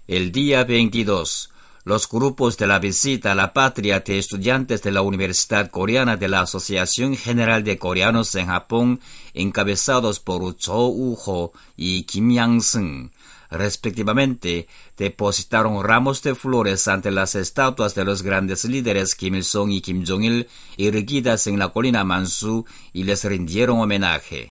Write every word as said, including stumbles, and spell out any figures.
El día veintidós, los grupos de la visita a la patria de estudiantes de la Universidad Coreana de la Asociación General de Coreanos en Japón, encabezados por Cho Woo-ho y Kim Yang-seung, respectivamente, depositaron ramos de flores ante las estatuas de los grandes líderes Kim Il-sung y Kim Jong-il, erguidas en la colina Mansu, y les rindieron homenaje.